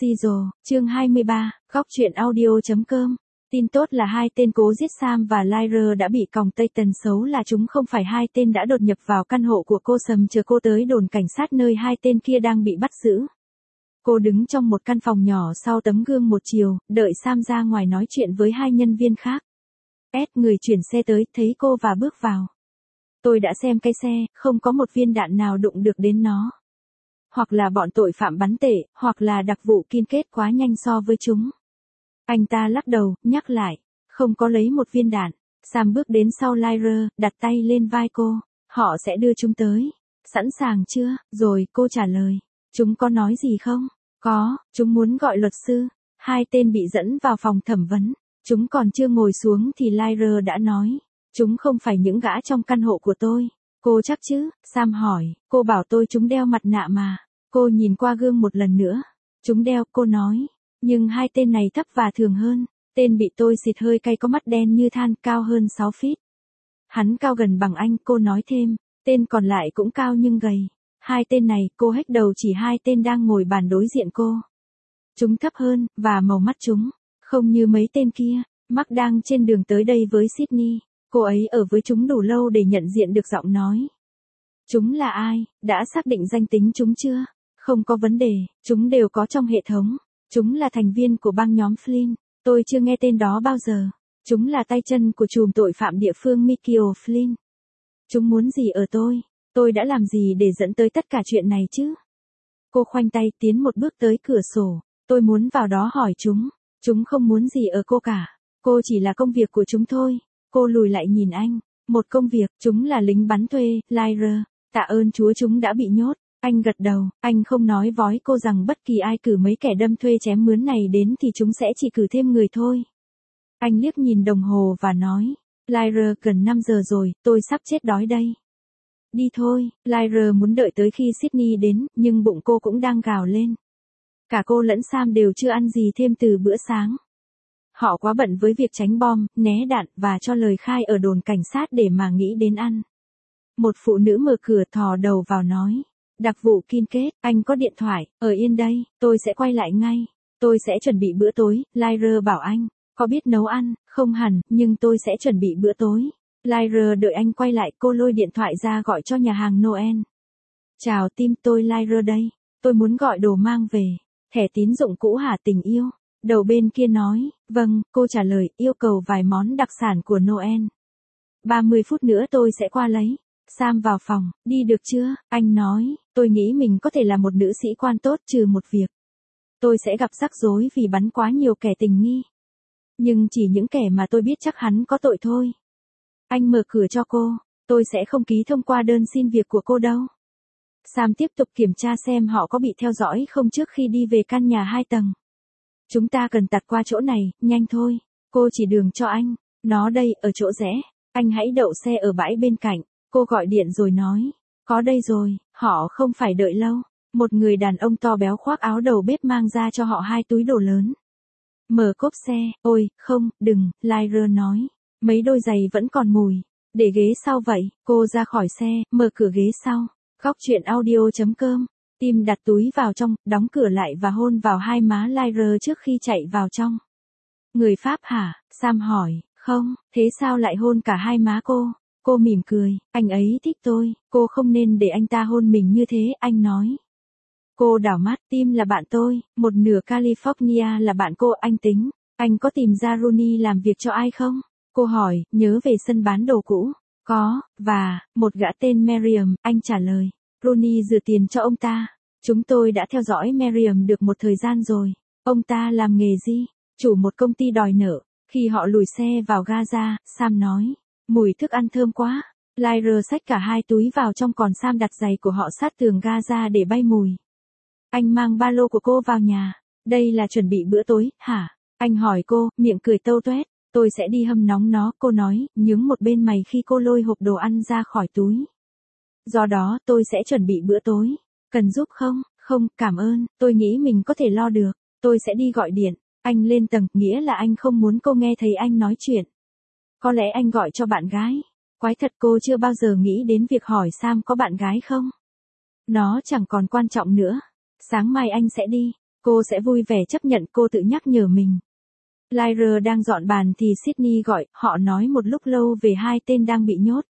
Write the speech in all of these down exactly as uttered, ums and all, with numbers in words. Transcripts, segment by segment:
Siro, chương hai mươi ba, góc truyện audio.com. Tin tốt là hai tên cố giết Sam và Lyra đã bị còng tay, tần xấu là chúng không phải hai tên đã đột nhập vào căn hộ của cô Sầm chờ cô tới đồn cảnh sát nơi hai tên kia đang bị bắt giữ. Cô đứng trong một căn phòng nhỏ sau tấm gương một chiều, đợi Sam ra ngoài nói chuyện với hai nhân viên khác. S người chuyển xe tới, thấy cô và bước vào. Tôi đã xem cái xe, không có một viên đạn nào đụng được đến nó. Hoặc là bọn tội phạm bắn tệ, hoặc là đặc vụ kiên kết quá nhanh so với chúng. Anh ta lắc đầu, nhắc lại, không có lấy một viên đạn. Sam bước đến sau Lyra, đặt tay lên vai cô. Họ sẽ đưa chúng tới. Sẵn sàng chưa? Rồi, cô trả lời. Chúng có nói gì không? Có, chúng muốn gọi luật sư. Hai tên bị dẫn vào phòng thẩm vấn. Chúng còn chưa ngồi xuống thì Lyra đã nói. Chúng không phải những gã trong căn hộ của tôi. Cô chắc chứ? Sam hỏi, cô bảo tôi chúng đeo mặt nạ mà. Cô nhìn qua gương một lần nữa. Chúng đeo, cô nói. Nhưng hai tên này thấp và thường hơn. Tên bị tôi xịt hơi cay có mắt đen như than, cao hơn sáu feet. Hắn cao gần bằng anh, cô nói thêm. Tên còn lại cũng cao nhưng gầy. Hai tên này, cô hếch đầu chỉ hai tên đang ngồi bàn đối diện cô. Chúng thấp hơn, và màu mắt chúng, không như mấy tên kia. Mark đang trên đường tới đây với Sydney. Cô ấy ở với chúng đủ lâu để nhận diện được giọng nói. Chúng là ai? Đã xác định danh tính chúng chưa? Không có vấn đề, chúng đều có trong hệ thống. Chúng là thành viên của băng nhóm Flynn. Tôi chưa nghe tên đó bao giờ. Chúng là tay chân của trùm tội phạm địa phương Michael Flynn. Chúng muốn gì ở tôi? Tôi đã làm gì để dẫn tới tất cả chuyện này chứ? Cô khoanh tay tiến một bước tới cửa sổ. Tôi muốn vào đó hỏi chúng. Chúng không muốn gì ở cô cả. Cô chỉ là công việc của chúng thôi. Cô lùi lại nhìn anh. Một công việc, chúng là lính bắn thuê, Lyra. Tạ ơn Chúa chúng đã bị nhốt. Anh gật đầu, anh không nói vói cô rằng bất kỳ ai cử mấy kẻ đâm thuê chém mướn này đến thì chúng sẽ chỉ cử thêm người thôi. Anh liếc nhìn đồng hồ và nói, Lyra, gần năm giờ rồi, tôi sắp chết đói đây. Đi thôi, Lyra muốn đợi tới khi Sydney đến, nhưng bụng cô cũng đang gào lên. Cả cô lẫn Sam đều chưa ăn gì thêm từ bữa sáng. Họ quá bận với việc tránh bom, né đạn và cho lời khai ở đồn cảnh sát để mà nghĩ đến ăn. Một phụ nữ mở cửa thò đầu vào nói. Đặc vụ kiên kết, anh có điện thoại, ở yên đây, tôi sẽ quay lại ngay. Tôi sẽ chuẩn bị bữa tối, Lyra bảo anh. Có biết nấu ăn, không hẳn, nhưng tôi sẽ chuẩn bị bữa tối. Lyra đợi anh quay lại, cô lôi điện thoại ra gọi cho nhà hàng Noel. Chào Tim, tôi Lyra đây. Tôi muốn gọi đồ mang về. Thẻ tín dụng cũ hả tình yêu? Đầu bên kia nói, vâng, cô trả lời, yêu cầu vài món đặc sản của Noel. ba mươi phút nữa tôi sẽ qua lấy. Sam vào phòng, đi được chưa? Anh nói, tôi nghĩ mình có thể là một nữ sĩ quan tốt trừ một việc. Tôi sẽ gặp rắc rối vì bắn quá nhiều kẻ tình nghi. Nhưng chỉ những kẻ mà tôi biết chắc hắn có tội thôi. Anh mở cửa cho cô, tôi sẽ không ký thông qua đơn xin việc của cô đâu. Sam tiếp tục kiểm tra xem họ có bị theo dõi không trước khi đi về căn nhà hai tầng. Chúng ta cần tạt qua chỗ này, nhanh thôi. Cô chỉ đường cho anh. Nó đây, ở chỗ rẽ. Anh hãy đậu xe ở bãi bên cạnh. Cô gọi điện rồi nói. Có đây rồi, họ không phải đợi lâu. Một người đàn ông to béo khoác áo đầu bếp mang ra cho họ hai túi đồ lớn. Mở cốp xe, ôi, không, đừng, Lyra nói. Mấy đôi giày vẫn còn mùi. Để ghế sau vậy, cô ra khỏi xe, mở cửa ghế sau. Góc truyện audio.com. Tim đặt túi vào trong, đóng cửa lại và hôn vào hai má Lyra trước khi chạy vào trong. Người Pháp hả? Sam hỏi, không, thế sao lại hôn cả hai má cô? Cô mỉm cười, anh ấy thích tôi, cô không nên để anh ta hôn mình như thế, anh nói. Cô đảo mắt, Tim là bạn tôi, một nửa California là bạn cô, anh tính. Anh có tìm ra Rooney làm việc cho ai không? Cô hỏi, nhớ về sân bán đồ cũ. Có, và, một gã tên Merriam, anh trả lời. Rooney rửa tiền cho ông ta. Chúng tôi đã theo dõi Merriam được một thời gian rồi. Ông ta làm nghề gì? Chủ một công ty đòi nợ. Khi họ lùi xe vào Gaza, Sam nói. Mùi thức ăn thơm quá. Lyra xách cả hai túi vào trong còn Sam đặt giày của họ sát tường Gaza để bay mùi. Anh mang ba lô của cô vào nhà. Đây là chuẩn bị bữa tối, hả? Anh hỏi cô, miệng cười tâu tuét. Tôi sẽ đi hâm nóng nó, cô nói, nhướng một bên mày khi cô lôi hộp đồ ăn ra khỏi túi. Do đó, tôi sẽ chuẩn bị bữa tối. Cần giúp không? Không, cảm ơn, tôi nghĩ mình có thể lo được. Tôi sẽ đi gọi điện. Anh lên tầng, nghĩa là anh không muốn cô nghe thấy anh nói chuyện. Có lẽ anh gọi cho bạn gái. Quái thật, cô chưa bao giờ nghĩ đến việc hỏi Sam có bạn gái không. Nó chẳng còn quan trọng nữa. Sáng mai anh sẽ đi. Cô sẽ vui vẻ chấp nhận, cô tự nhắc nhở mình. Lyra đang dọn bàn thì Sydney gọi, họ nói một lúc lâu về hai tên đang bị nhốt.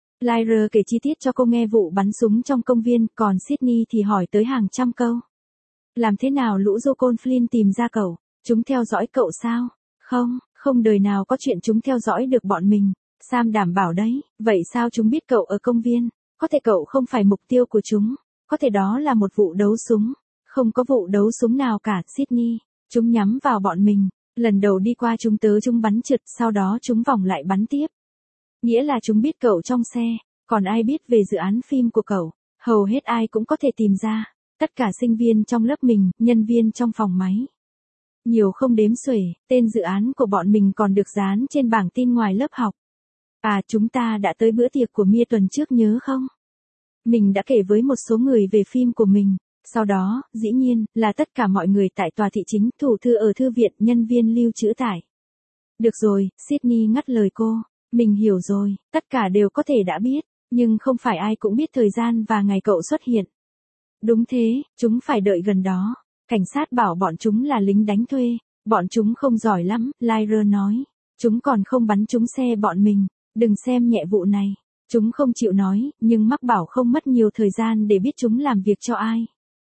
Lyra kể chi tiết cho cô nghe vụ bắn súng trong công viên, còn Sydney thì hỏi tới hàng trăm câu. Làm thế nào lũ Yukon Flynn tìm ra cậu? Chúng theo dõi cậu sao? Không, không đời nào có chuyện chúng theo dõi được bọn mình. Sam đảm bảo đấy, vậy sao chúng biết cậu ở công viên? Có thể cậu không phải mục tiêu của chúng. Có thể đó là một vụ đấu súng. Không có vụ đấu súng nào cả, Sydney. Chúng nhắm vào bọn mình. Lần đầu đi qua chúng tớ chúng bắn trượt, sau đó chúng vòng lại bắn tiếp. Nghĩa là chúng biết cậu trong xe. Còn ai biết về dự án phim của cậu? Hầu hết ai cũng có thể tìm ra. Tất cả sinh viên trong lớp mình, nhân viên trong phòng máy. Nhiều không đếm xuể, tên dự án của bọn mình còn được dán trên bảng tin ngoài lớp học. À, chúng ta đã tới bữa tiệc của Mia tuần trước nhớ không? Mình đã kể với một số người về phim của mình. Sau đó, dĩ nhiên, là tất cả mọi người tại tòa thị chính, thủ thư ở thư viện, nhân viên lưu trữ tải. Được rồi, Sydney ngắt lời cô. Mình hiểu rồi, tất cả đều có thể đã biết, nhưng không phải ai cũng biết thời gian và ngày cậu xuất hiện. Đúng thế, chúng phải đợi gần đó. Cảnh sát bảo bọn chúng là lính đánh thuê. Bọn chúng không giỏi lắm, Lyra nói. Chúng còn không bắn trúng xe bọn mình. Đừng xem nhẹ vụ này. Chúng không chịu nói, nhưng Mark bảo không mất nhiều thời gian để biết chúng làm việc cho ai.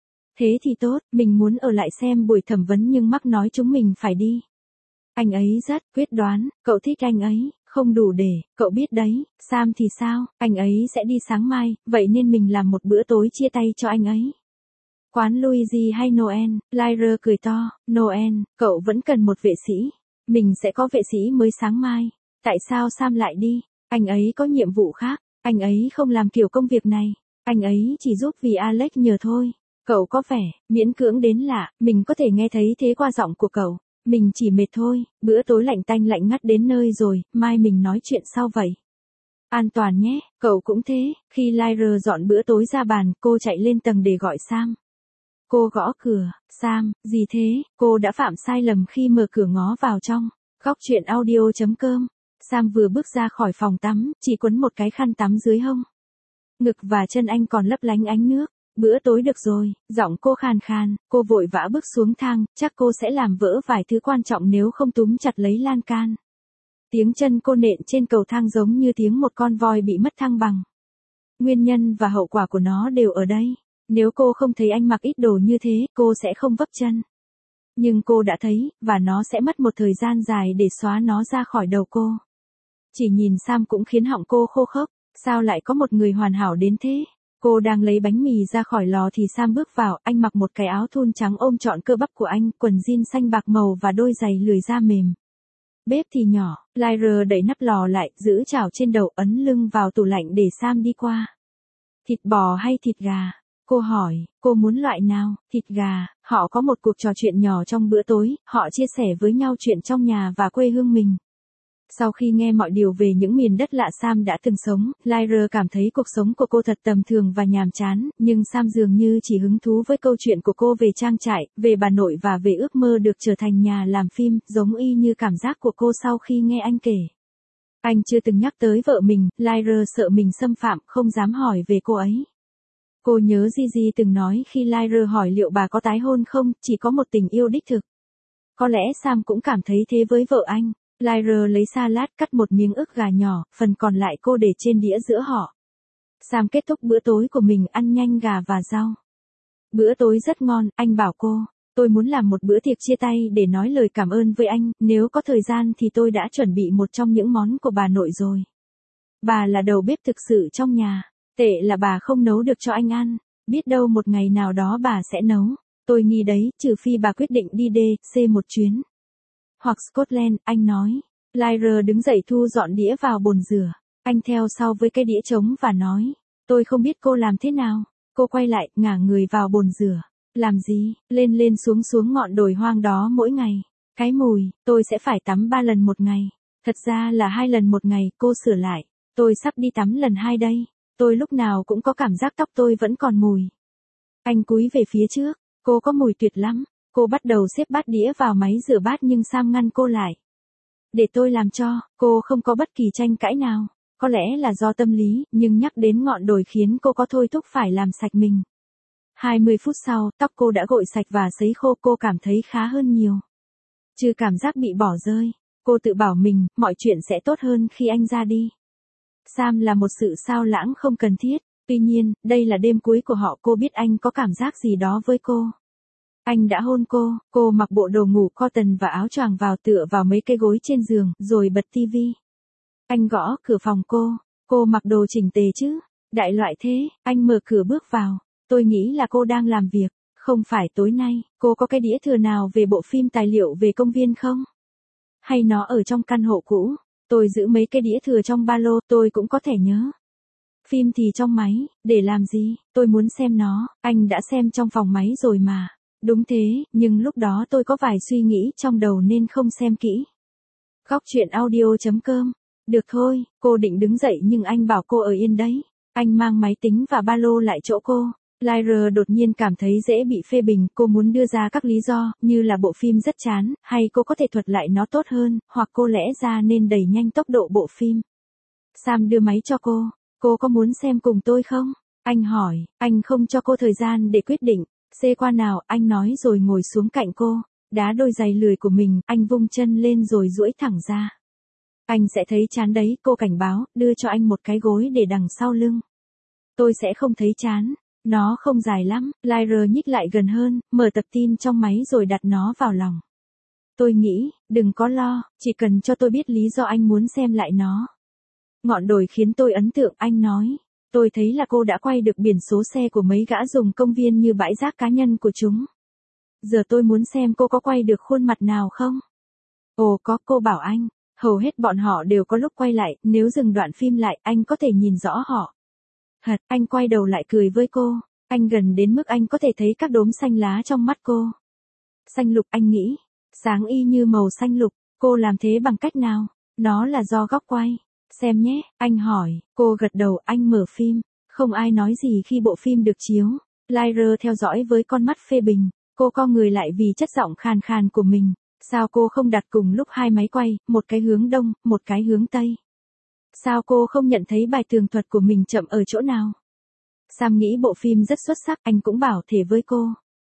Thế thì tốt, mình muốn ở lại xem buổi thẩm vấn nhưng Mark nói chúng mình phải đi. Anh ấy rất quyết đoán, cậu thích anh ấy, không đủ để, cậu biết đấy. Sam thì sao, anh ấy sẽ đi sáng mai, vậy nên mình làm một bữa tối chia tay cho anh ấy. Quán Luigi hay Noel? Lyra cười to. Noel, cậu vẫn cần một vệ sĩ. Mình sẽ có vệ sĩ mới sáng mai. Tại sao Sam lại đi? Anh ấy có nhiệm vụ khác. Anh ấy không làm kiểu công việc này. Anh ấy chỉ giúp vì Alex nhờ thôi. Cậu có vẻ miễn cưỡng đến lạ, mình có thể nghe thấy thế qua giọng của cậu. Mình chỉ mệt thôi, bữa tối lạnh tanh lạnh ngắt đến nơi rồi, mai mình nói chuyện sau vậy. An toàn nhé, cậu cũng thế. Khi Lyra dọn bữa tối ra bàn, cô chạy lên tầng để gọi Sam. Cô gõ cửa. Sam, gì thế? Cô đã phạm sai lầm khi mở cửa ngó vào trong. Góc chuyện audio chấm com. Sam vừa bước ra khỏi phòng tắm, chỉ quấn một cái khăn tắm dưới hông. Ngực và chân anh còn lấp lánh ánh nước. Bữa tối được rồi, giọng cô khàn khàn, cô vội vã bước xuống thang, chắc cô sẽ làm vỡ vài thứ quan trọng nếu không túm chặt lấy lan can. Tiếng chân cô nện trên cầu thang giống như tiếng một con voi bị mất thăng bằng. Nguyên nhân và hậu quả của nó đều ở đây. Nếu cô không thấy anh mặc ít đồ như thế, cô sẽ không vấp chân. Nhưng cô đã thấy, và nó sẽ mất một thời gian dài để xóa nó ra khỏi đầu cô. Chỉ nhìn Sam cũng khiến họng cô khô khốc, sao lại có một người hoàn hảo đến thế? Cô đang lấy bánh mì ra khỏi lò thì Sam bước vào, anh mặc một cái áo thun trắng ôm trọn cơ bắp của anh, quần jean xanh bạc màu và đôi giày lười da mềm. Bếp thì nhỏ, Lyra đẩy nắp lò lại, giữ chảo trên đầu, ấn lưng vào tủ lạnh để Sam đi qua. Thịt bò hay thịt gà? Cô hỏi, cô muốn loại nào? Thịt gà. Họ có một cuộc trò chuyện nhỏ trong bữa tối, họ chia sẻ với nhau chuyện trong nhà và quê hương mình. Sau khi nghe mọi điều về những miền đất lạ Sam đã từng sống, Lyra cảm thấy cuộc sống của cô thật tầm thường và nhàm chán, nhưng Sam dường như chỉ hứng thú với câu chuyện của cô về trang trại, về bà nội và về ước mơ được trở thành nhà làm phim, giống y như cảm giác của cô sau khi nghe anh kể. Anh chưa từng nhắc tới vợ mình, Lyra sợ mình xâm phạm, không dám hỏi về cô ấy. Cô nhớ Gigi từng nói khi Lyra hỏi liệu bà có tái hôn không, chỉ có một tình yêu đích thực. Có lẽ Sam cũng cảm thấy thế với vợ anh. Lyra lấy salad cắt một miếng ức gà nhỏ, phần còn lại cô để trên đĩa giữa họ. Sam kết thúc bữa tối của mình ăn nhanh gà và rau. Bữa tối rất ngon, anh bảo cô. Tôi muốn làm một bữa tiệc chia tay để nói lời cảm ơn với anh, nếu có thời gian thì tôi đã chuẩn bị một trong những món của bà nội rồi. Bà là đầu bếp thực sự trong nhà. Tệ là bà không nấu được cho anh ăn. Biết đâu một ngày nào đó bà sẽ nấu. Tôi nghi đấy, trừ phi bà quyết định đi đê xê một chuyến. Hoặc Scotland, anh nói. Lyra đứng dậy thu dọn đĩa vào bồn rửa. Anh theo sau với cái đĩa trống và nói. Tôi không biết cô làm thế nào. Cô quay lại, ngả người vào bồn rửa. Làm gì, lên lên xuống xuống ngọn đồi hoang đó mỗi ngày. Cái mùi, tôi sẽ phải tắm ba lần một ngày. Thật ra là hai lần một ngày, cô sửa lại. Tôi sắp đi tắm lần hai đây. Tôi lúc nào cũng có cảm giác tóc tôi vẫn còn mùi. Anh cúi về phía trước. Cô có mùi tuyệt lắm. Cô bắt đầu xếp bát đĩa vào máy rửa bát nhưng Sam ngăn cô lại. Để tôi làm cho, cô không có bất kỳ tranh cãi nào. Có lẽ là do tâm lý, nhưng nhắc đến ngọn đồi khiến cô có thôi thúc phải làm sạch mình. hai mươi phút sau, tóc cô đã gội sạch và sấy khô, cô cảm thấy khá hơn nhiều. Trừ cảm giác bị bỏ rơi, cô tự bảo mình, mọi chuyện sẽ tốt hơn khi anh ra đi. Sam là một sự sao lãng không cần thiết, tuy nhiên, đây là đêm cuối của họ, cô biết anh có cảm giác gì đó với cô. Anh đã hôn cô, cô mặc bộ đồ ngủ cotton và áo choàng vào tựa vào mấy cái gối trên giường, rồi bật tivi. Anh gõ cửa phòng cô, cô mặc đồ chỉnh tề chứ, đại loại thế, anh mở cửa bước vào, tôi nghĩ là cô đang làm việc, không phải tối nay, cô có cái đĩa thừa nào về bộ phim tài liệu về công viên không? Hay nó ở trong căn hộ cũ, tôi giữ mấy cái đĩa thừa trong ba lô, tôi cũng có thể nhớ. Phim thì trong máy, để làm gì, tôi muốn xem nó, anh đã xem trong phòng máy rồi mà. Đúng thế, nhưng lúc đó tôi có vài suy nghĩ trong đầu nên không xem kỹ. Góc truyện audio chấm com. Được thôi, cô định đứng dậy nhưng anh bảo cô ở yên đấy. Anh mang máy tính và ba lô lại chỗ cô. Lyra đột nhiên cảm thấy dễ bị phê bình, cô muốn đưa ra các lý do, như là bộ phim rất chán, hay cô có thể thuật lại nó tốt hơn, hoặc cô lẽ ra nên đẩy nhanh tốc độ bộ phim. Sam đưa máy cho cô. Cô có muốn xem cùng tôi không? Anh hỏi, anh không cho cô thời gian để quyết định. Xê qua nào, anh nói rồi ngồi xuống cạnh cô, đá đôi giày lười của mình, anh vung chân lên rồi duỗi thẳng ra. Anh sẽ thấy chán đấy, cô cảnh báo, đưa cho anh một cái gối để đằng sau lưng. Tôi sẽ không thấy chán, nó không dài lắm, Lyra nhích lại gần hơn, mở tập tin trong máy rồi đặt nó vào lòng. Tôi nghĩ, đừng có lo, chỉ cần cho tôi biết lý do anh muốn xem lại nó. Ngọn đồi khiến tôi ấn tượng, anh nói. Tôi thấy là cô đã quay được biển số xe của mấy gã dùng công viên như bãi rác cá nhân của chúng. Giờ tôi muốn xem cô có quay được khuôn mặt nào không? Ồ có, cô bảo anh. Hầu hết bọn họ đều có lúc quay lại, nếu dừng đoạn phim lại, anh có thể nhìn rõ họ. Hật, anh quay đầu lại cười với cô. Anh gần đến mức anh có thể thấy các đốm xanh lá trong mắt cô. Xanh lục, anh nghĩ. Sáng y như màu xanh lục, cô làm thế bằng cách nào? Nó là do góc quay. Xem nhé, anh hỏi, cô gật đầu, anh mở phim, không ai nói gì khi bộ phim được chiếu. Lyra theo dõi với con mắt phê bình, cô co người lại vì chất giọng khàn khàn của mình, sao cô không đặt cùng lúc hai máy quay, một cái hướng đông, một cái hướng tây? Sao cô không nhận thấy bài tường thuật của mình chậm ở chỗ nào? Sam nghĩ bộ phim rất xuất sắc, anh cũng bảo thế với cô.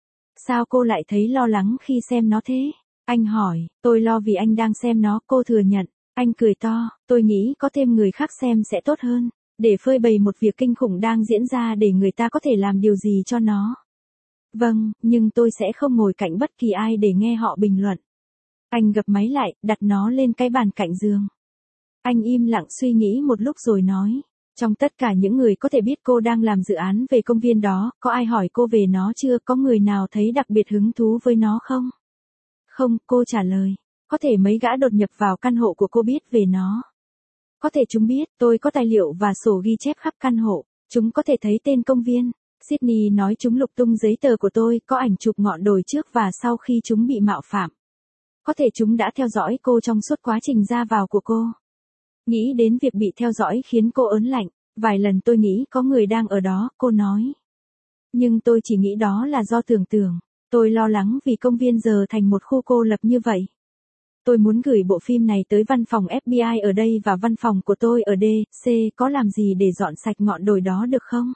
Sao cô lại thấy lo lắng khi xem nó thế? Anh hỏi, tôi lo vì anh đang xem nó, cô thừa nhận. Anh cười to, tôi nghĩ có thêm người khác xem sẽ tốt hơn, để phơi bày một việc kinh khủng đang diễn ra để người ta có thể làm điều gì cho nó. Vâng, nhưng tôi sẽ không ngồi cạnh bất kỳ ai để nghe họ bình luận. Anh gập máy lại, đặt nó lên cái bàn cạnh giường. Anh im lặng suy nghĩ một lúc rồi nói, trong tất cả những người có thể biết cô đang làm dự án về công viên đó, có ai hỏi cô về nó chưa, có người nào thấy đặc biệt hứng thú với nó không? Không, cô trả lời. Có thể mấy gã đột nhập vào căn hộ của cô biết về nó. Có thể chúng biết, tôi có tài liệu và sổ ghi chép khắp căn hộ. Chúng có thể thấy tên công viên. Sydney nói chúng lục tung giấy tờ của tôi, có ảnh chụp ngọn đồi trước và sau khi chúng bị mạo phạm. Có thể chúng đã theo dõi cô trong suốt quá trình ra vào của cô. Nghĩ đến việc bị theo dõi khiến cô ớn lạnh. Vài lần tôi nghĩ có người đang ở đó, cô nói. Nhưng tôi chỉ nghĩ đó là do tưởng tượng. Tôi lo lắng vì công viên giờ thành một khu cô lập như vậy. Tôi muốn gửi bộ phim này tới văn phòng ép bê i ở đây và văn phòng của tôi ở D C, có làm gì để dọn sạch ngọn đồi đó được không?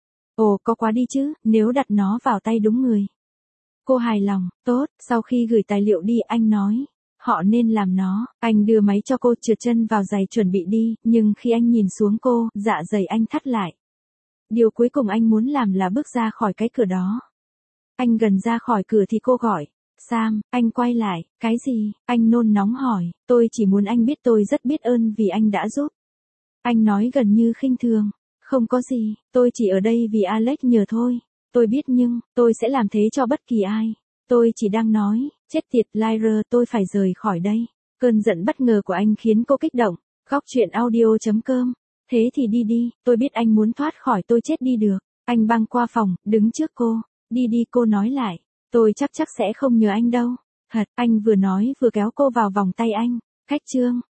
Ồ, có quá đi chứ, nếu đặt nó vào tay đúng người. Cô hài lòng, tốt, sau khi gửi tài liệu đi anh nói. Họ nên làm nó, anh đưa máy cho cô trượt chân vào giày chuẩn bị đi, nhưng khi anh nhìn xuống cô, dạ dày anh thắt lại. Điều cuối cùng anh muốn làm là bước ra khỏi cái cửa đó. Anh gần ra khỏi cửa thì cô gọi. Sam, anh quay lại, cái gì? Anh nôn nóng hỏi, tôi chỉ muốn anh biết tôi rất biết ơn vì anh đã giúp. Anh nói gần như khinh thường, không có gì, tôi chỉ ở đây vì Alex nhờ thôi. Tôi biết nhưng, tôi sẽ làm thế cho bất kỳ ai. Tôi chỉ đang nói, chết tiệt Lyra, tôi phải rời khỏi đây. Cơn giận bất ngờ của anh khiến cô kích động. Góc truyện audio chấm com. Thế thì đi đi, tôi biết anh muốn thoát khỏi tôi chết đi được. Anh băng qua phòng, đứng trước cô. Đi đi, cô nói lại. Tôi chắc chắc sẽ không nhờ anh đâu. Hật, anh vừa nói vừa kéo cô vào vòng tay anh. Cách chương.